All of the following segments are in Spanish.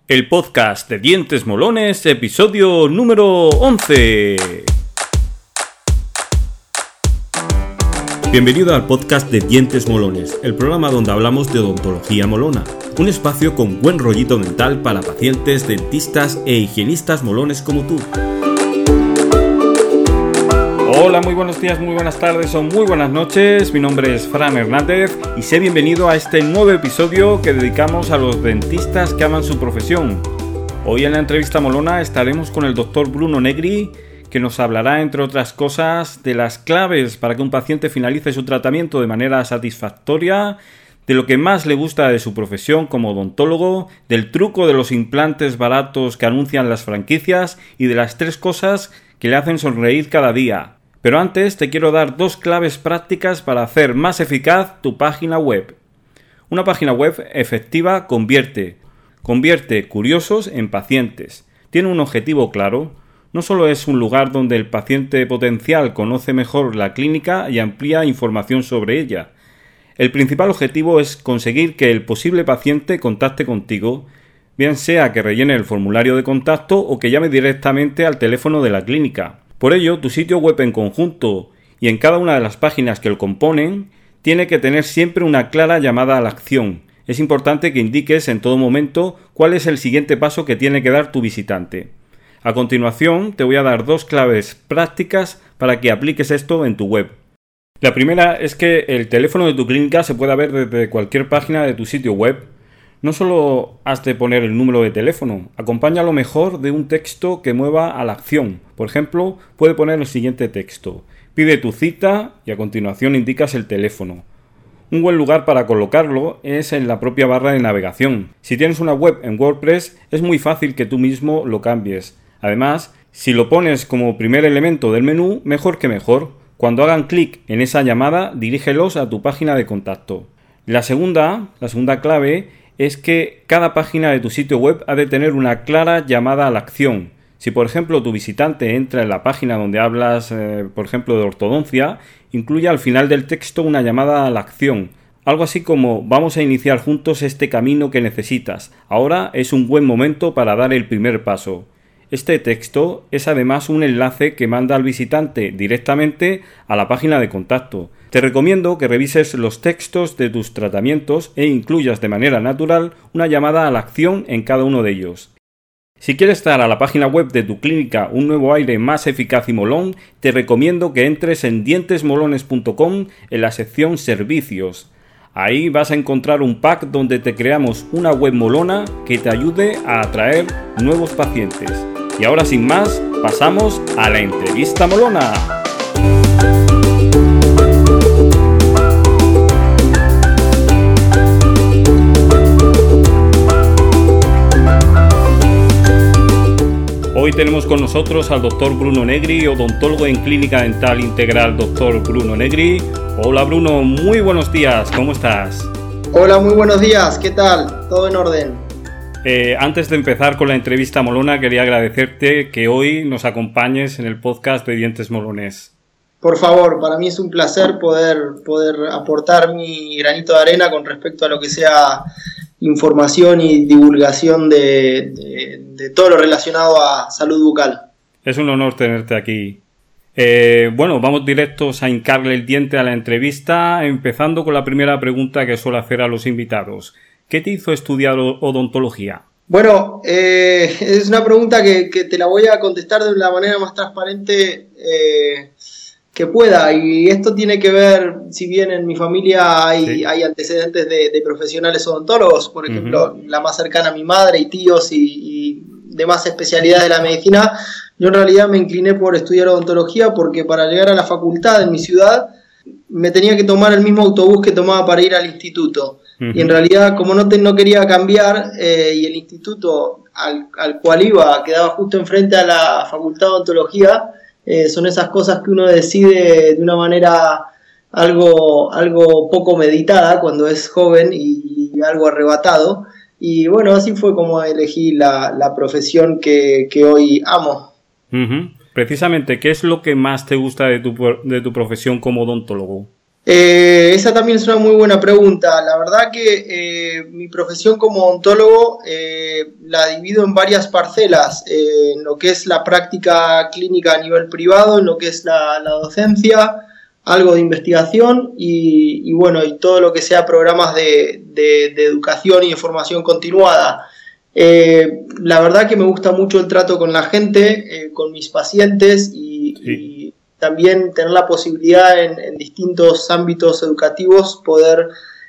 El podcast de Dientes Molones, episodio número 11. Bienvenido al podcast de Dientes Molones, el programa donde hablamos de odontología molona. Un espacio con buen rollito dental para pacientes, dentistas e higienistas molones como tú. Hola, muy buenos días, muy buenas tardes o muy buenas noches. Mi nombre es Fran Hernández y sé bienvenido a este nuevo episodio que dedicamos a los dentistas que aman su profesión. Hoy en la entrevista molona estaremos con el doctor Bruno Negri, que nos hablará, entre otras cosas, de las claves para que un paciente finalice su tratamiento de manera satisfactoria, de lo que más le gusta de su profesión como odontólogo, del truco de los implantes baratos que anuncian las franquicias y de las 3 cosas que le hacen sonreír cada día. Pero antes te quiero dar 2 claves prácticas para hacer más eficaz tu página web. Una página web efectiva convierte curiosos en pacientes. Tiene un objetivo claro. No solo es un lugar donde el paciente potencial conoce mejor la clínica y amplía información sobre ella. El principal objetivo es conseguir que el posible paciente contacte contigo, bien sea que rellene el formulario de contacto o que llame directamente al teléfono de la clínica. Por ello, tu sitio web en conjunto y en cada una de las páginas que lo componen tiene que tener siempre una clara llamada a la acción. Es importante que indiques en todo momento cuál es el siguiente paso que tiene que dar tu visitante. A continuación, te voy a dar 2 claves prácticas para que apliques esto en tu web. La primera es que el teléfono de tu clínica se pueda ver desde cualquier página de tu sitio web. No solo has de poner el número de teléfono, acompáñalo mejor de un texto que mueva a la acción. Por ejemplo, puede poner el siguiente texto: pide tu cita y a continuación indicas el teléfono. Un buen lugar para colocarlo es en la propia barra de navegación. Si tienes una web en WordPress, es muy fácil que tú mismo lo cambies. Además, si lo pones como primer elemento del menú, mejor que mejor. Cuando hagan clic en esa llamada, dirígelos a tu página de contacto. La segunda clave es que cada página de tu sitio web ha de tener una clara llamada a la acción. Si, por ejemplo, tu visitante entra en la página donde hablas, por ejemplo, de ortodoncia, incluye al final del texto una llamada a la acción. Algo así como: vamos a iniciar juntos este camino que necesitas. Ahora es un buen momento para dar el primer paso. Este texto es además un enlace que manda al visitante directamente a la página de contacto. Te recomiendo que revises los textos de tus tratamientos e incluyas de manera natural una llamada a la acción en cada uno de ellos. Si quieres dar a la página web de tu clínica un nuevo aire más eficaz y molón, te recomiendo que entres en dientesmolones.com en la sección Servicios. Ahí vas a encontrar un pack donde te creamos una web molona que te ayude a atraer nuevos pacientes. Y ahora, sin más, pasamos a la entrevista molona. Hoy tenemos con nosotros al doctor Bruno Negri, odontólogo en Clínica Dental Integral Dr. Bruno Negri. Hola Bruno, muy buenos días, ¿cómo estás? Hola, muy buenos días, ¿qué tal? ¿Todo en orden? Antes de empezar con la entrevista molona, quería agradecerte que hoy nos acompañes en el podcast de Dientes Molones. Por favor, para mí es un placer poder aportar mi granito de arena con respecto a lo que sea información y divulgación de todo lo relacionado a salud bucal. Es un honor tenerte aquí. Bueno, vamos directos a hincarle el diente a la entrevista, empezando con la primera pregunta que suelo hacer a los invitados. ¿Qué te hizo estudiar odontología? Bueno, es una pregunta que te la voy a contestar de la manera más transparente que pueda, y esto tiene que ver, si bien en mi familia hay antecedentes de profesionales odontólogos, por ejemplo, la más cercana a mi madre y tíos y demás especialidades de la medicina. Yo en realidad me incliné por estudiar odontología porque para llegar a la facultad en mi ciudad me tenía que tomar el mismo autobús que tomaba para ir al instituto. Y en realidad, como no quería cambiar, y el instituto al cual iba quedaba justo enfrente a la facultad de odontología, son esas cosas que uno decide de una manera algo poco meditada cuando es joven y algo arrebatado. Y bueno, así fue como elegí la profesión que hoy amo. Precisamente, ¿qué es lo que más te gusta de tu profesión como odontólogo? Esa también es una muy buena pregunta. La verdad que mi profesión como odontólogo la divido en varias parcelas, en lo que es la práctica clínica a nivel privado, en lo que es la docencia, algo de investigación y bueno, y todo lo que sea programas de educación y de formación continuada. La verdad que me gusta mucho el trato con la gente, con mis pacientes y también tener la posibilidad en distintos ámbitos educativos poder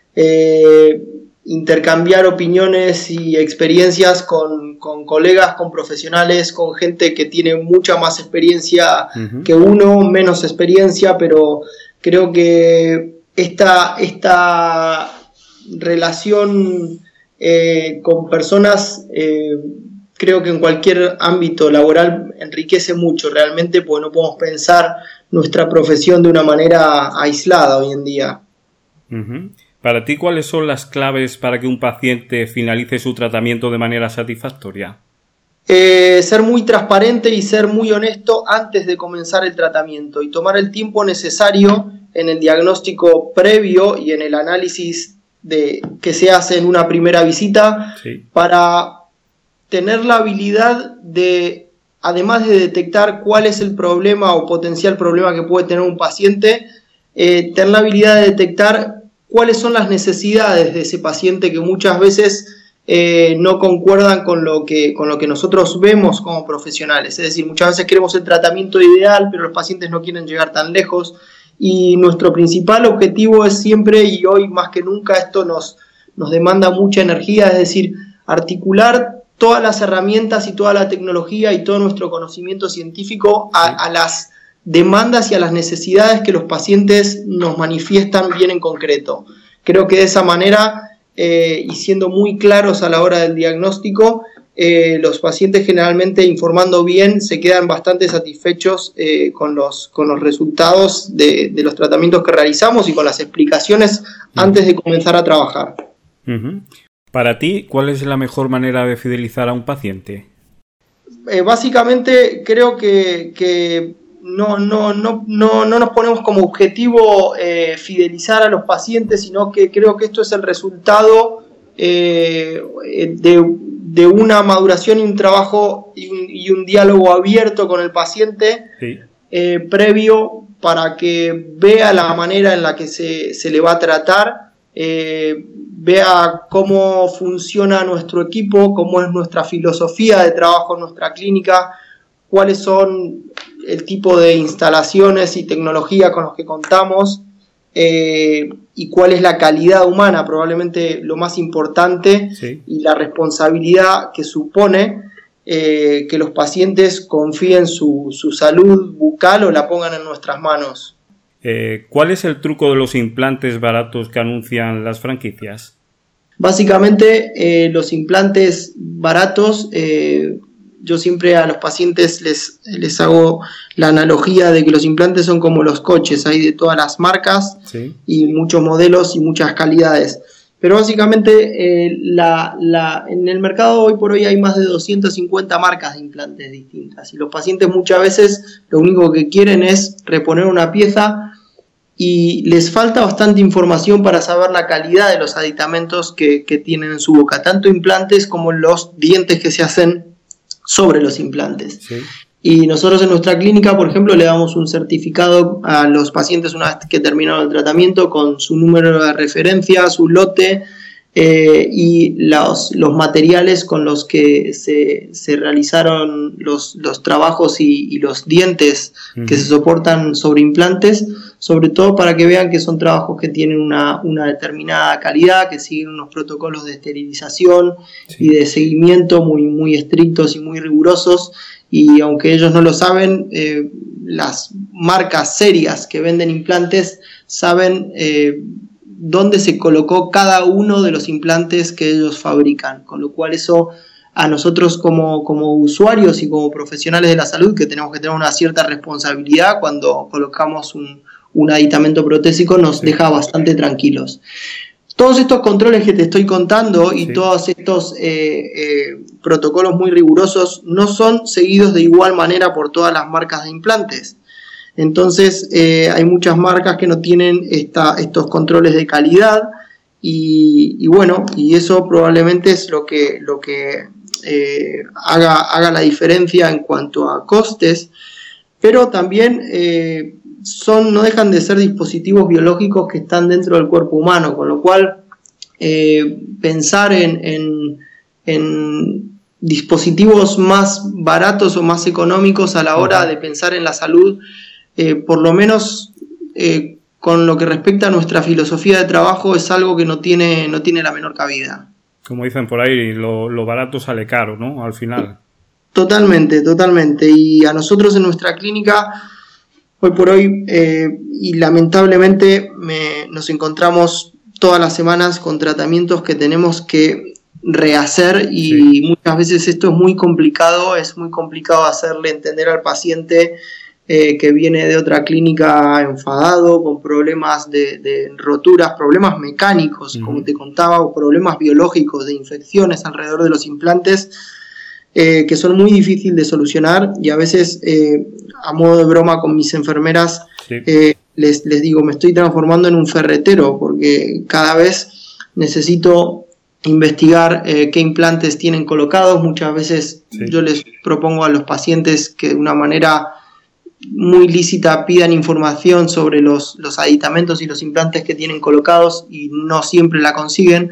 intercambiar opiniones y experiencias con colegas, con profesionales, con gente que tiene mucha más experiencia que uno, menos experiencia, pero creo que esta relación con personas creo que en cualquier ámbito laboral enriquece mucho realmente, porque no podemos pensar nuestra profesión de una manera aislada hoy en día. Para ti, ¿cuáles son las claves para que un paciente finalice su tratamiento de manera satisfactoria? Ser muy transparente y ser muy honesto antes de comenzar el tratamiento y tomar el tiempo necesario en el diagnóstico previo y en el análisis que se hace en una primera visita para tener la habilidad de, además de detectar cuál es el problema o potencial problema que puede tener un paciente, tener la habilidad de detectar cuáles son las necesidades de ese paciente que muchas veces no concuerdan con lo que nosotros vemos como profesionales. Es decir, muchas veces queremos el tratamiento ideal, pero los pacientes no quieren llegar tan lejos. Y nuestro principal objetivo es siempre, y hoy más que nunca esto nos demanda mucha energía, es decir, articular todas las herramientas y toda la tecnología y todo nuestro conocimiento científico a las demandas y a las necesidades que los pacientes nos manifiestan bien en concreto. Creo que de esa manera, y siendo muy claros a la hora del diagnóstico, los pacientes generalmente, informando bien, se quedan bastante satisfechos con los resultados de los tratamientos que realizamos y con las explicaciones antes de comenzar a trabajar. Para ti, ¿cuál es la mejor manera de fidelizar a un paciente? Básicamente creo que no nos ponemos como objetivo fidelizar a los pacientes, sino que creo que esto es el resultado de una maduración y un trabajo y un diálogo abierto con el paciente previo para que vea la manera en la que se le va a tratar, vea cómo funciona nuestro equipo, cómo es nuestra filosofía de trabajo en nuestra clínica, cuáles son el tipo de instalaciones y tecnología con los que contamos y cuál es la calidad humana, probablemente lo más importante, y la responsabilidad que supone que los pacientes confíen su salud bucal o la pongan en nuestras manos. ¿Cuál es el truco de los implantes baratos que anuncian las franquicias? Básicamente, los implantes baratos, yo siempre a los pacientes les hago la analogía de que los implantes son como los coches, hay de todas las marcas y muchos modelos y muchas calidades. Pero básicamente en el mercado hoy por hoy hay más de 250 marcas de implantes distintas y los pacientes muchas veces lo único que quieren es reponer una pieza y les falta bastante información para saber la calidad de los aditamentos que tienen en su boca, tanto implantes como los dientes que se hacen sobre los implantes. Y nosotros en nuestra clínica, por ejemplo, le damos un certificado a los pacientes una vez que terminaron el tratamiento con su número de referencia, su lote y los materiales con los que se realizaron los trabajos y los dientes que se soportan sobre implantes, sobre todo para que vean que son trabajos que tienen una determinada calidad, que siguen unos protocolos de esterilización y de seguimiento muy, muy estrictos y muy rigurosos. Y aunque ellos no lo saben, las marcas serias que venden implantes saben dónde se colocó cada uno de los implantes que ellos fabrican, con lo cual eso a nosotros como usuarios y como profesionales de la salud, que tenemos que tener una cierta responsabilidad cuando colocamos un aditamento protésico, nos deja bastante tranquilos. Todos estos controles que te estoy contando y todos estos protocolos muy rigurosos no son seguidos de igual manera por todas las marcas de implantes. Entonces hay muchas marcas que no tienen estos controles de calidad y bueno, y eso probablemente es lo que haga la diferencia en cuanto a costes, pero también no dejan de ser dispositivos biológicos que están dentro del cuerpo humano, con lo cual pensar en dispositivos más baratos o más económicos a la hora de pensar en la salud, por lo menos con lo que respecta a nuestra filosofía de trabajo, es algo que no tiene la menor cabida. Como dicen por ahí, lo barato sale caro, ¿no? Al final. Totalmente. Y a nosotros en nuestra clínica, hoy por hoy, y lamentablemente nos encontramos todas las semanas con tratamientos que tenemos que rehacer y muchas veces esto es muy complicado hacerle entender al paciente que viene de otra clínica enfadado, con problemas de roturas, problemas mecánicos, como te contaba, o problemas biológicos de infecciones alrededor de los implantes, que son muy difíciles de solucionar, y a veces, a modo de broma con mis enfermeras, les digo, me estoy transformando en un ferretero, porque cada vez necesito investigar qué implantes tienen colocados. Muchas veces yo les propongo a los pacientes que de una manera muy lícita pidan información sobre los aditamentos y los implantes que tienen colocados, y no siempre la consiguen.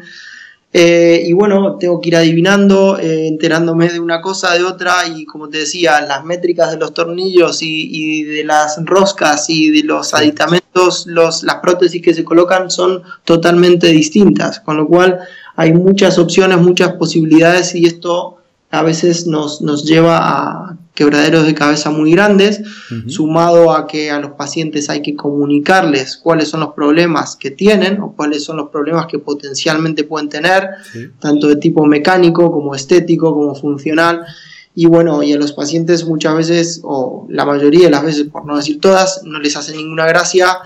Y bueno, tengo que ir adivinando, enterándome de una cosa, de otra, y como te decía, las métricas de los tornillos y de las roscas y de los aditamentos, las prótesis que se colocan son totalmente distintas, con lo cual hay muchas opciones, muchas posibilidades, y esto a veces nos lleva a quebraderos de cabeza muy grandes, sumado a que a los pacientes hay que comunicarles cuáles son los problemas que tienen o cuáles son los problemas que potencialmente pueden tener, tanto de tipo mecánico como estético como funcional. Y bueno, y a los pacientes muchas veces, o la mayoría de las veces, por no decir todas, no les hace ninguna gracia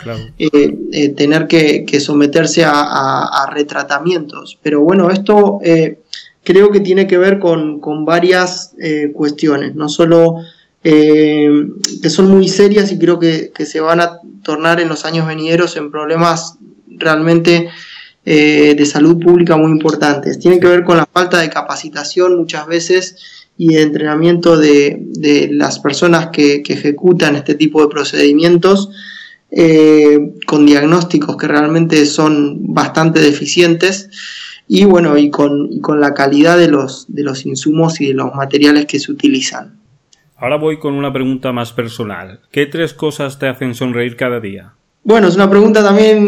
tener que someterse a retratamientos. Pero bueno, esto creo que tiene que ver con varias cuestiones, no solo que son muy serias, y creo que se van a tornar en los años venideros en problemas realmente de salud pública muy importantes. Tiene que ver con la falta de capacitación muchas veces y de entrenamiento de las personas que ejecutan este tipo de procedimientos, con diagnósticos que realmente son bastante deficientes, y bueno, y con la calidad de los insumos y de los materiales que se utilizan. Ahora voy con una pregunta más personal. ¿Qué 3 cosas te hacen sonreír cada día? Bueno, es una pregunta también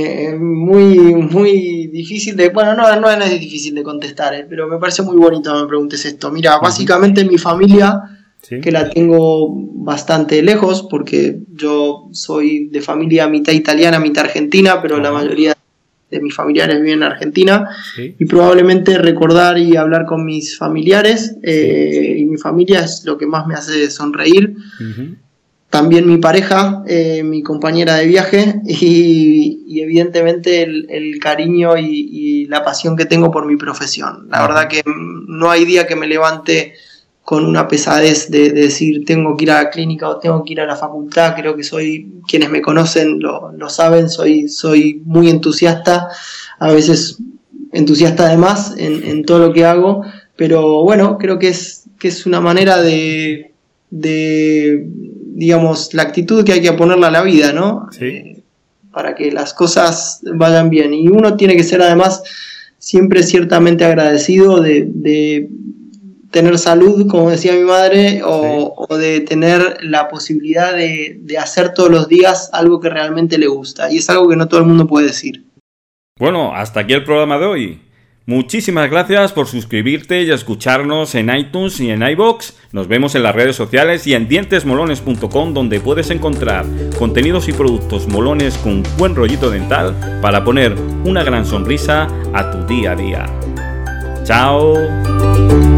muy difícil de... Bueno, no es difícil de contestar, pero me parece muy bonito que me preguntes esto. Mira, básicamente mi familia, que la tengo bastante lejos, porque yo soy de familia mitad italiana, mitad argentina, pero la mayoría de mis familiares viven en Argentina, y probablemente recordar y hablar con mis familiares y mi familia es lo que más me hace sonreír. También mi pareja, mi compañera de viaje, y evidentemente el cariño y la pasión que tengo por mi profesión. La verdad que no hay día que me levante con una pesadez de decir tengo que ir a la clínica o tengo que ir a la facultad. Creo que quienes me conocen lo saben, soy muy entusiasta, a veces entusiasta además en todo lo que hago, pero bueno, creo que es una manera de digamos, la actitud que hay que ponerle a la vida, ¿no? Para que las cosas vayan bien, y uno tiene que ser además siempre ciertamente agradecido de tener salud, como decía mi madre, o de tener la posibilidad de hacer todos los días algo que realmente le gusta, y es algo que no todo el mundo puede decir. Bueno, hasta aquí el programa de hoy. Muchísimas gracias por suscribirte y escucharnos en iTunes y en iVoox. Nos vemos en las redes sociales y en dientesmolones.com, donde puedes encontrar contenidos y productos molones con buen rollito dental para poner una gran sonrisa a tu día a día. ¡Chao!